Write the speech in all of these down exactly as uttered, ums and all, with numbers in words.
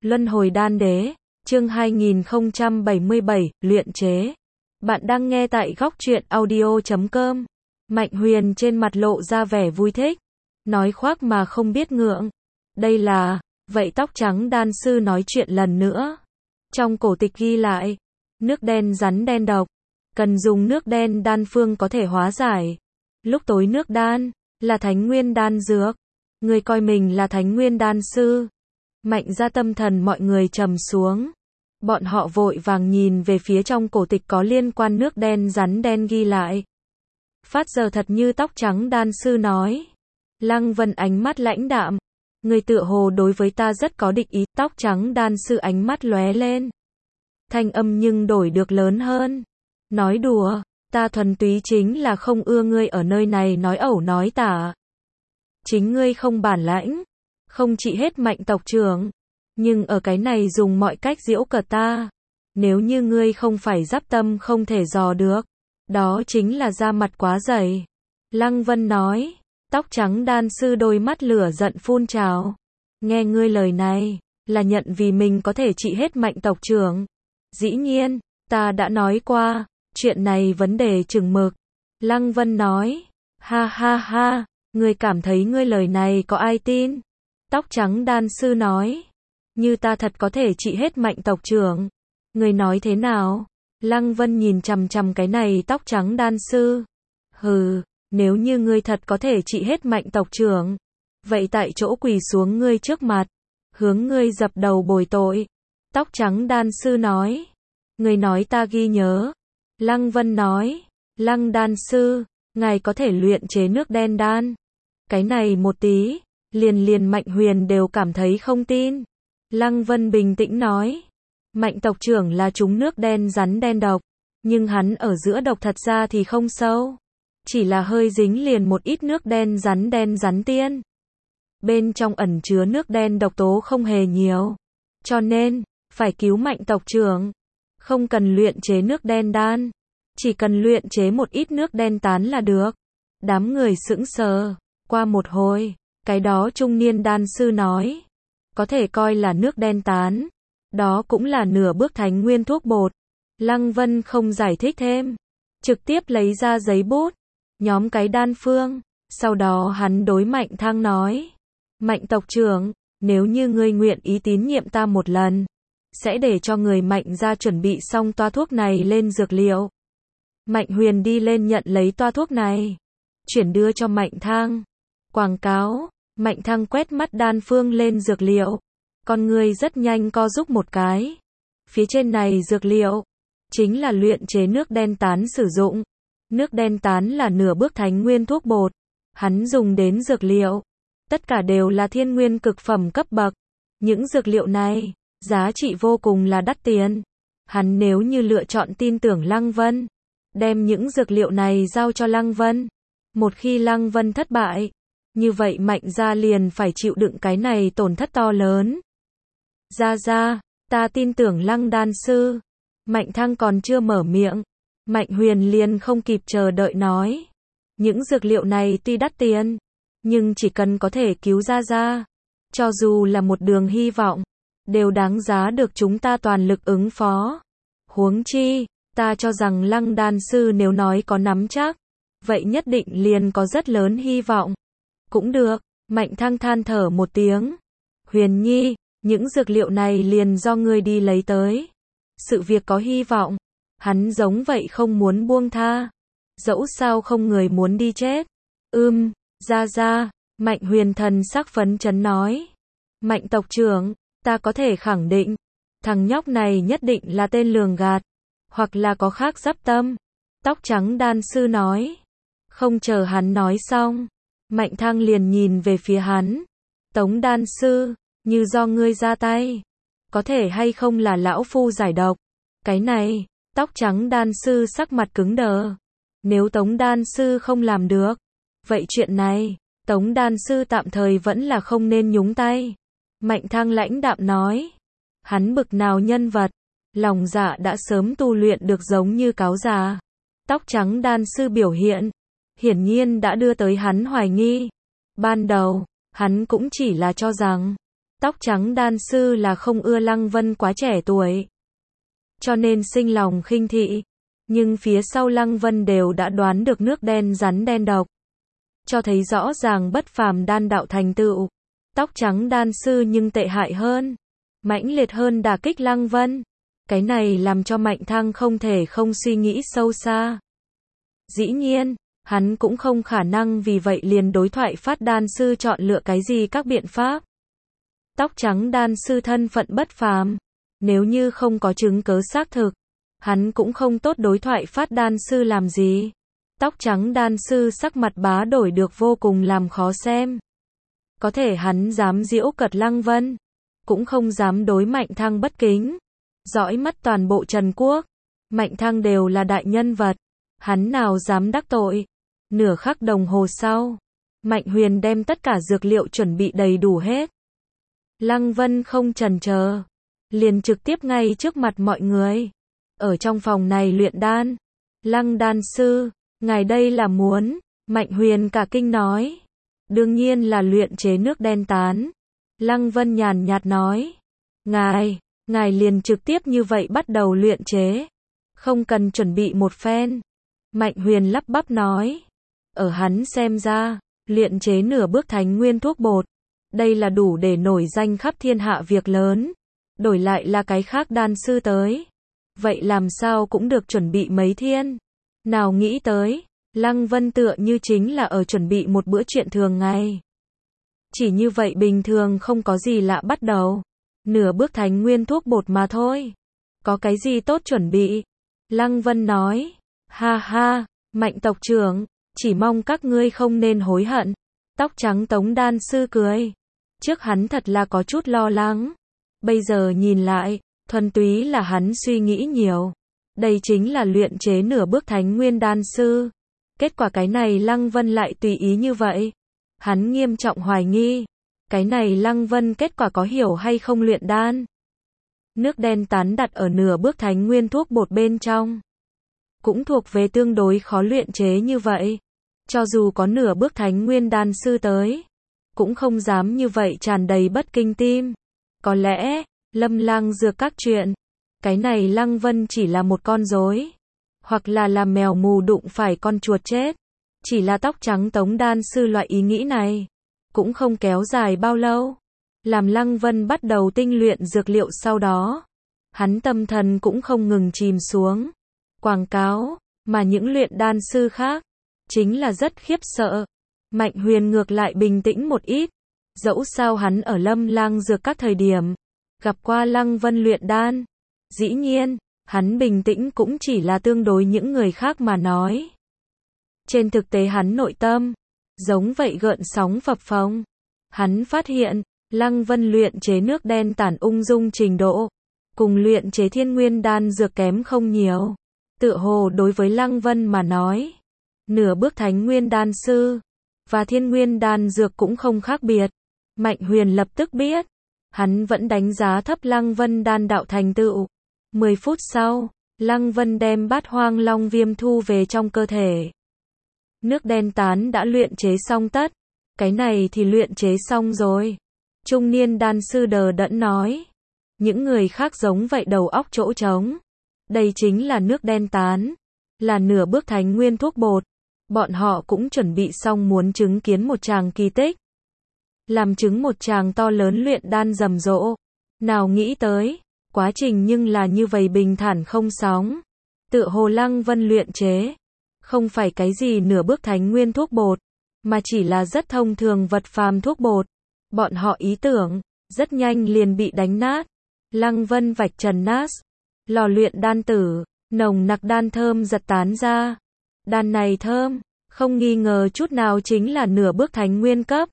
Luân hồi đan đế, chương hai nghìn không trăm bảy mươi bảy, luyện chế. Bạn đang nghe tại góc truyện audio chấm com. Mạnh Huyền trên mặt lộ ra vẻ vui thích. Nói khoác mà không biết ngượng. Đây là, vậy tóc trắng đan sư nói chuyện lần nữa. Trong cổ tịch ghi lại, nước đen rắn đen độc. Cần dùng nước đen đan phương có thể hóa giải. Lúc tối nước đan, là thánh nguyên đan dược. Người coi mình là thánh nguyên đan sư. Mạnh ra tâm thần mọi người trầm xuống. Bọn họ vội vàng nhìn về phía trong cổ tịch có liên quan nước đen rắn đen ghi lại. Phát giờ thật như tóc trắng đan sư nói. Lăng Vân ánh mắt lãnh đạm. Người tựa hồ đối với ta rất có địch ý. Tóc trắng đan sư ánh mắt lóe lên. Thanh âm nhưng đổi được lớn hơn. Nói đùa, ta thuần túy chính là không ưa ngươi ở nơi này nói ẩu nói tả. Chính ngươi không bản lãnh, không trị hết Mạnh tộc trưởng, nhưng ở cái này dùng mọi cách giễu cợt ta. Nếu như ngươi không phải giáp tâm không thể dò được, đó chính là da mặt quá dày. Lăng Vân nói, tóc trắng đan sư đôi mắt lửa giận phun trào. Nghe ngươi lời này, là nhận vì mình có thể trị hết Mạnh tộc trưởng. Dĩ nhiên, ta đã nói qua, chuyện này vấn đề chừng mực. Lăng Vân nói, ha ha ha, ngươi cảm thấy ngươi lời này có ai tin? Tóc trắng đan sư nói, như ta thật có thể trị hết Mạnh tộc trưởng. Ngươi nói thế nào? Lăng Vân nhìn chằm chằm cái này tóc trắng đan sư. Hừ, nếu như ngươi thật có thể trị hết Mạnh tộc trưởng, vậy tại chỗ quỳ xuống ngươi trước mặt, hướng ngươi dập đầu bồi tội. Tóc trắng đan sư nói, ngươi nói ta ghi nhớ. Lăng Vân nói, Lăng đan sư, ngài có thể luyện chế nước đen đan. Cái này một tí, liền liền Mạnh Huyền đều cảm thấy không tin. Lăng Vân bình tĩnh nói, Mạnh tộc trưởng là trúng nước đen rắn đen độc, nhưng hắn ở giữa độc thật ra thì không sâu. Chỉ là hơi dính liền một ít nước đen rắn đen rắn tiên. Bên trong ẩn chứa nước đen độc tố không hề nhiều. Cho nên, phải cứu Mạnh tộc trưởng. Không cần luyện chế nước đen đan, chỉ cần luyện chế một ít nước đen tán là được. Đám người sững sờ, qua một hồi, cái đó trung niên đan sư nói, có thể coi là nước đen tán, đó cũng là nửa bước thánh nguyên thuốc bột. Lăng Vân không giải thích thêm, trực tiếp lấy ra giấy bút, nhóm cái đan phương, sau đó hắn đối Mạnh Thang nói, Mạnh tộc trưởng, nếu như ngươi nguyện ý tín nhiệm ta một lần, sẽ để cho người Mạnh ra chuẩn bị xong toa thuốc này lên dược liệu. Mạnh Huyền đi lên nhận lấy toa thuốc này, chuyển đưa cho Mạnh Thang. Quảng cáo, Mạnh Thang quét mắt đan phương lên dược liệu. Con người rất nhanh co giúp một cái. Phía trên này dược liệu, chính là luyện chế nước đen tán sử dụng. Nước đen tán là nửa bước thánh nguyên thuốc bột. Hắn dùng đến dược liệu. Tất cả đều là thiên nguyên cực phẩm cấp bậc. Những dược liệu này, giá trị vô cùng là đắt tiền. Hắn nếu như lựa chọn tin tưởng Lăng Vân, đem những dược liệu này giao cho Lăng Vân. Một khi Lăng Vân thất bại, như vậy Mạnh gia liền phải chịu đựng cái này tổn thất to lớn. Gia gia, ta tin tưởng Lăng đan sư. Mạnh Thang còn chưa mở miệng, Mạnh Huyền liền không kịp chờ đợi nói. Những dược liệu này tuy đắt tiền, nhưng chỉ cần có thể cứu Gia gia, cho dù là một đường hy vọng, đều đáng giá được chúng ta toàn lực ứng phó. Huống chi, ta cho rằng Lăng đan sư nếu nói có nắm chắc, vậy nhất định liền có rất lớn hy vọng. Cũng được, Mạnh Thang than thở một tiếng. Huyền Nhi, những dược liệu này liền do ngươi đi lấy tới. Sự việc có hy vọng, hắn giống vậy không muốn buông tha. Dẫu sao không người muốn đi chết. Ưm, Gia gia, Mạnh Huyền thần sắc phấn chấn nói. Mạnh tộc trưởng, ta có thể khẳng định, thằng nhóc này nhất định là tên lường gạt, hoặc là có khác giáp tâm. Tóc trắng đan sư nói. Không chờ hắn nói xong, Mạnh Thang liền nhìn về phía hắn. Tống đan sư, như do ngươi ra tay, có thể hay không là lão phu giải độc? Cái này, tóc trắng đan sư sắc mặt cứng đờ. Nếu Tống đan sư không làm được, vậy chuyện này, Tống đan sư tạm thời vẫn là không nên nhúng tay. Mạnh Thang lãnh đạm nói. Hắn bực nào nhân vật, lòng dạ đã sớm tu luyện được giống như cáo già. Tóc trắng đan sư biểu hiện, hiển nhiên đã đưa tới hắn hoài nghi. Ban đầu, hắn cũng chỉ là cho rằng, Tóc trắng đan sư là không ưa Lăng Vân quá trẻ tuổi, cho nên sinh lòng khinh thị. Nhưng phía sau Lăng Vân đều đã đoán được nước đen rắn đen độc, cho thấy rõ ràng bất phàm đan đạo thành tựu. Tóc trắng đan sư nhưng tệ hại hơn, mãnh liệt hơn đả kích Lăng Vân. Cái này làm cho Mạnh Thăng không thể không suy nghĩ sâu xa. Dĩ nhiên, hắn cũng không khả năng vì vậy liền đối thoại phát đan sư chọn lựa cái gì các biện pháp. Tóc trắng đan sư thân phận bất phàm, nếu như không có chứng cớ xác thực, hắn cũng không tốt đối thoại phát đan sư làm gì. Tóc trắng đan sư sắc mặt bá đổi được vô cùng làm khó xem. Có thể hắn dám giễu cợt Lăng Vân, cũng không dám đối Mạnh Thăng bất kính. Dõi mắt toàn bộ Trần Quốc, Mạnh Thăng đều là đại nhân vật, hắn nào dám đắc tội. Nửa khắc đồng hồ sau, Mạnh Huyền đem tất cả dược liệu chuẩn bị đầy đủ hết. Lăng Vân không chần chờ, liền trực tiếp ngay trước mặt mọi người. Ở trong phòng này luyện đan. Lăng đan sư, ngài đây là muốn? Mạnh Huyền cả kinh nói. Đương nhiên là luyện chế nước đen tán. Lăng Vân nhàn nhạt nói. Ngài, ngài liền trực tiếp như vậy bắt đầu luyện chế, không cần chuẩn bị một phen. Mạnh Huyền lắp bắp nói. Ở hắn xem ra, luyện chế nửa bước thánh nguyên thuốc bột, đây là đủ để nổi danh khắp thiên hạ việc lớn. Đổi lại là cái khác đan sư tới, vậy làm sao cũng được chuẩn bị mấy thiên. Nào nghĩ tới, Lăng Vân tựa như chính là ở chuẩn bị một bữa chuyện thường ngày. Chỉ như vậy bình thường không có gì lạ bắt đầu. Nửa bước thánh nguyên thuốc bột mà thôi. Có cái gì tốt chuẩn bị? Lăng Vân nói. Ha ha, Mạnh tộc trưởng, chỉ mong các ngươi không nên hối hận. Tóc trắng Tống đan sư cười. Trước hắn thật là có chút lo lắng. Bây giờ nhìn lại, thuần túy là hắn suy nghĩ nhiều. Đây chính là luyện chế nửa bước thánh nguyên đan sư. Kết quả cái này Lăng Vân lại tùy ý như vậy. Hắn nghiêm trọng hoài nghi. Cái này Lăng Vân kết quả có hiểu hay không luyện đan. Nước đen tán đặt ở nửa bước thánh nguyên thuốc bột bên trong, cũng thuộc về tương đối khó luyện chế như vậy. Cho dù có nửa bước thánh nguyên đan sư tới, cũng không dám như vậy tràn đầy bất kinh tim. Có lẽ, Lâm Lang dược các chuyện, cái này Lăng Vân chỉ là một con rối, hoặc là làm mèo mù đụng phải con chuột chết. Chỉ là tóc trắng Tống đan sư loại ý nghĩ này, cũng không kéo dài bao lâu. Làm Lăng Vân bắt đầu tinh luyện dược liệu sau đó, hắn tâm thần cũng không ngừng chìm xuống. Quảng cáo, mà những luyện đan sư khác, chính là rất khiếp sợ. Mạnh Huyền ngược lại bình tĩnh một ít. Dẫu sao hắn ở Lâm Lang dược các thời điểm, gặp qua Lăng Vân luyện đan. Dĩ nhiên, hắn bình tĩnh cũng chỉ là tương đối những người khác mà nói. Trên thực tế hắn nội tâm, giống vậy gợn sóng phập phồng. Hắn phát hiện, Lăng Vân luyện chế nước đen tản ung dung trình độ, cùng luyện chế thiên nguyên đan dược kém không nhiều. Tựa hồ đối với Lăng Vân mà nói, nửa bước thánh nguyên đan sư, và thiên nguyên đan dược cũng không khác biệt. Mạnh Huyền lập tức biết, hắn vẫn đánh giá thấp Lăng Vân đan đạo thành tựu. mười phút sau, Lăng Vân đem bát hoang long viêm thu về trong cơ thể. Nước đen tán đã luyện chế xong tất. Cái này thì luyện chế xong rồi. Trung niên đan sư đờ đẫn nói. Những người khác giống vậy đầu óc chỗ trống. Đây chính là nước đen tán, là nửa bước thánh nguyên thuốc bột. Bọn họ cũng chuẩn bị xong muốn chứng kiến một tràng kỳ tích. Làm chứng một tràng to lớn luyện đan rầm rộ. Nào nghĩ tới, quá trình nhưng là như vậy bình thản không sóng. Tựa hồ Lăng Vân luyện chế, không phải cái gì nửa bước thánh nguyên thuốc bột, mà chỉ là rất thông thường vật phàm thuốc bột. Bọn họ ý tưởng, rất nhanh liền bị đánh nát. Lăng Vân vạch trần nát. Lò luyện đan tử, nồng nặc đan thơm giật tán ra. Đan này thơm, không nghi ngờ chút nào chính là nửa bước thánh nguyên cấp.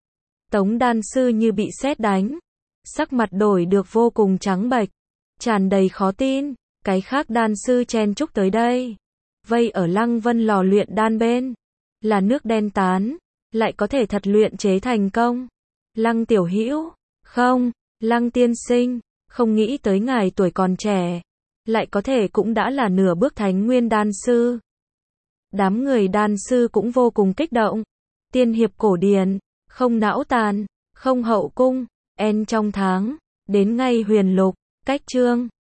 Tống đan sư như bị sét đánh, sắc mặt đổi được vô cùng trắng bệch, tràn đầy khó tin. Cái khác đan sư chen chúc tới đây, vây ở Lăng Vân lò luyện đan bên, là nước đen tán, lại có thể thật luyện chế thành công. Lăng tiểu hữu, không, Lăng tiên sinh, không nghĩ tới ngài tuổi còn trẻ, lại có thể cũng đã là nửa bước thánh nguyên đan sư. Đám người đan sư cũng vô cùng kích động. Tiên hiệp cổ điển, không não tàn, không hậu cung, En trong tháng, đến ngày huyền lục, cách chương